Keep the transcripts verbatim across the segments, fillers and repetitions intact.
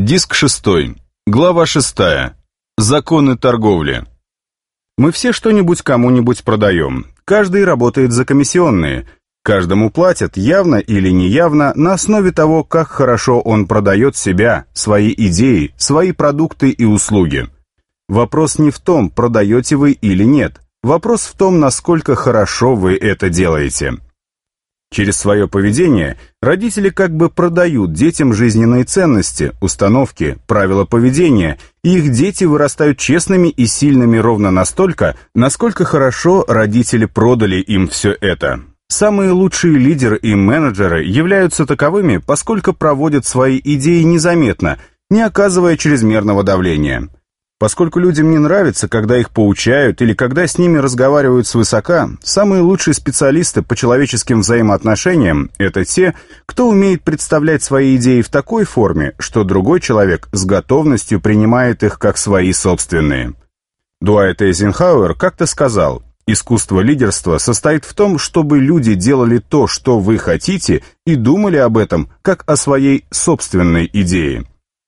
Диск шестой. Глава шестая. Законы торговли. Мы все что-нибудь кому-нибудь продаем. Каждый работает за комиссионные. Каждому платят, явно или неявно, на основе того, как хорошо он продает себя, свои идеи, свои продукты и услуги. Вопрос не в том, продаете вы или нет. Вопрос в том, насколько хорошо вы это делаете. Через свое поведение родители как бы продают детям жизненные ценности, установки, правила поведения, и их дети вырастают честными и сильными ровно настолько, насколько хорошо родители продали им все это. Самые лучшие лидеры и менеджеры являются таковыми, поскольку проводят свои идеи незаметно, не оказывая чрезмерного давления. Поскольку людям не нравится, когда их поучают или когда с ними разговаривают свысока, самые лучшие специалисты по человеческим взаимоотношениям – это те, кто умеет представлять свои идеи в такой форме, что другой человек с готовностью принимает их как свои собственные. Дуайт Эйзенхауэр как-то сказал: «Искусство лидерства состоит в том, чтобы люди делали то, что вы хотите, и думали об этом, как о своей собственной идее».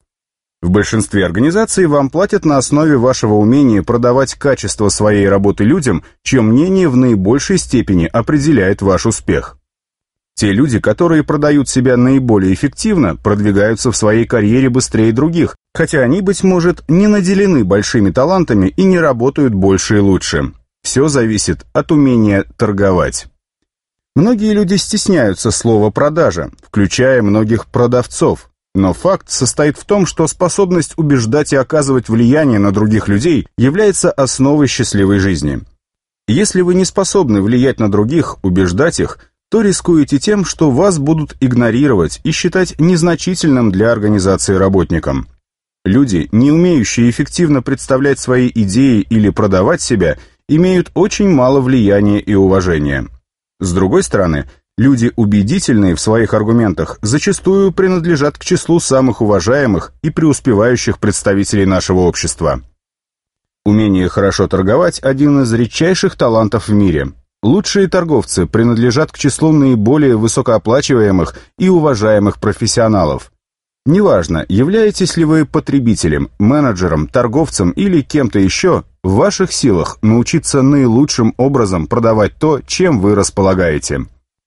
В большинстве организаций вам платят на основе вашего умения продавать качество своей работы людям, чье мнение в наибольшей степени определяет ваш успех. Те люди, которые продают себя наиболее эффективно, продвигаются в своей карьере быстрее других, хотя они, быть может, не наделены большими талантами и не работают больше и лучше. Все зависит от умения торговать. Многие люди стесняются слова «продажа», включая многих продавцов. Но факт состоит в том, что способность убеждать и оказывать влияние на других людей является основой счастливой жизни. Если вы не способны влиять на других, убеждать их, то рискуете тем, что вас будут игнорировать и считать незначительным для организации работником. Люди, не умеющие эффективно представлять свои идеи или продавать себя, имеют очень мало влияния и уважения. С другой стороны, люди, убедительные в своих аргументах, зачастую принадлежат к числу самых уважаемых и преуспевающих представителей нашего общества. Умение хорошо торговать – один из редчайших талантов в мире. Лучшие торговцы принадлежат к числу наиболее высокооплачиваемых и уважаемых профессионалов. Неважно, являетесь ли вы потребителем, менеджером, торговцем или кем-то еще, в ваших силах научиться наилучшим образом продавать то, чем вы располагаете.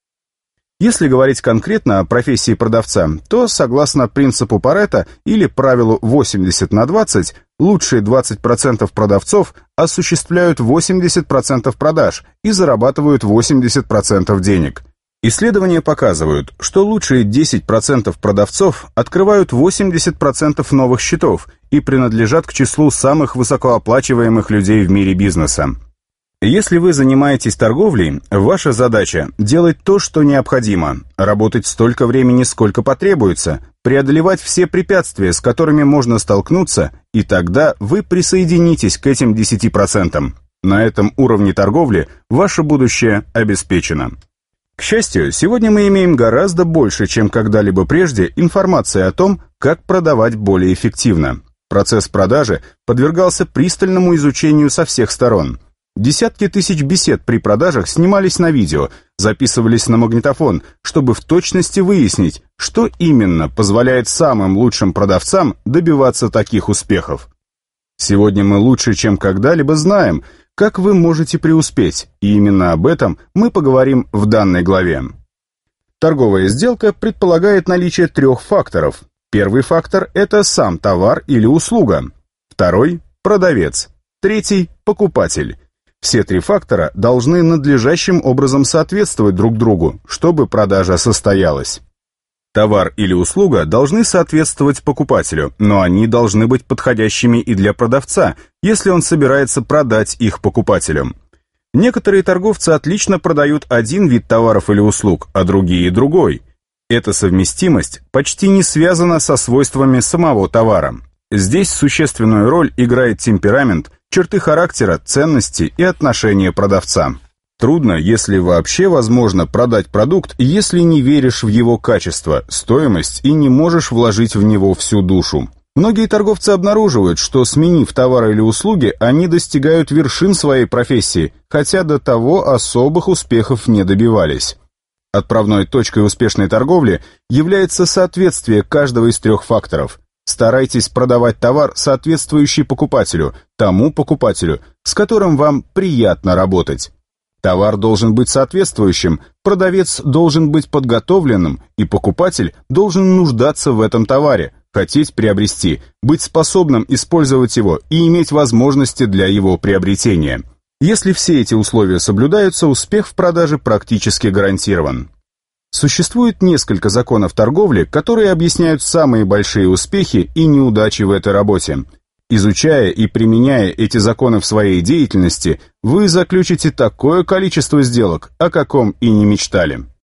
Если говорить конкретно о профессии продавца, то, согласно принципу Парето или правилу восемьдесят на двадцать, лучшие двадцать процентов продавцов осуществляют восемьдесят процентов продаж и зарабатывают восемьдесят процентов денег. Исследования показывают, что лучшие десять процентов продавцов открывают восемьдесят процентов новых счетов и принадлежат к числу самых высокооплачиваемых людей в мире бизнеса. Если вы занимаетесь торговлей, ваша задача – делать то, что необходимо, работать столько времени, сколько потребуется, преодолевать все препятствия, с которыми можно столкнуться, и тогда вы присоединитесь к этим десяти процентам. На этом уровне торговли ваше будущее обеспечено. К счастью, сегодня мы имеем гораздо больше, чем когда-либо прежде, информации о том, как продавать более эффективно. Процесс продажи подвергался пристальному изучению со всех сторон. Десятки тысяч бесед при продажах снимались на видео, записывались на магнитофон, чтобы в точности выяснить, что именно позволяет самым лучшим продавцам добиваться таких успехов. Сегодня мы лучше, чем когда-либо знаем, как вы можете преуспеть, и именно об этом мы поговорим в данной главе. Торговая сделка предполагает наличие трех факторов. Первый фактор – это сам товар или услуга. Второй – продавец. Третий – покупатель. Все три фактора должны надлежащим образом соответствовать друг другу, чтобы продажа состоялась. Товар или услуга должны соответствовать покупателю, но они должны быть подходящими и для продавца, если он собирается продать их покупателям. Некоторые торговцы отлично продают один вид товаров или услуг, а другие – другой. Эта совместимость почти не связана со свойствами самого товара. Здесь существенную роль играет темперамент, черты характера, ценности и отношения продавца. Трудно, если вообще возможно, продать продукт, если не веришь в его качество, стоимость и не можешь вложить в него всю душу. Многие торговцы обнаруживают, что, сменив товары или услуги, они достигают вершин своей профессии, хотя до того особых успехов не добивались. Отправной точкой успешной торговли является соответствие каждого из трех факторов. Старайтесь продавать товар, соответствующий покупателю, тому покупателю, с которым вам приятно работать. Товар должен быть соответствующим, продавец должен быть подготовленным, и покупатель должен нуждаться в этом товаре, хотеть приобрести, быть способным использовать его и иметь возможности для его приобретения. Если все эти условия соблюдаются, успех в продаже практически гарантирован. Существует несколько законов торговли, которые объясняют самые большие успехи и неудачи в этой работе. Изучая и применяя эти законы в своей деятельности, вы заключите такое количество сделок, о каком и не мечтали.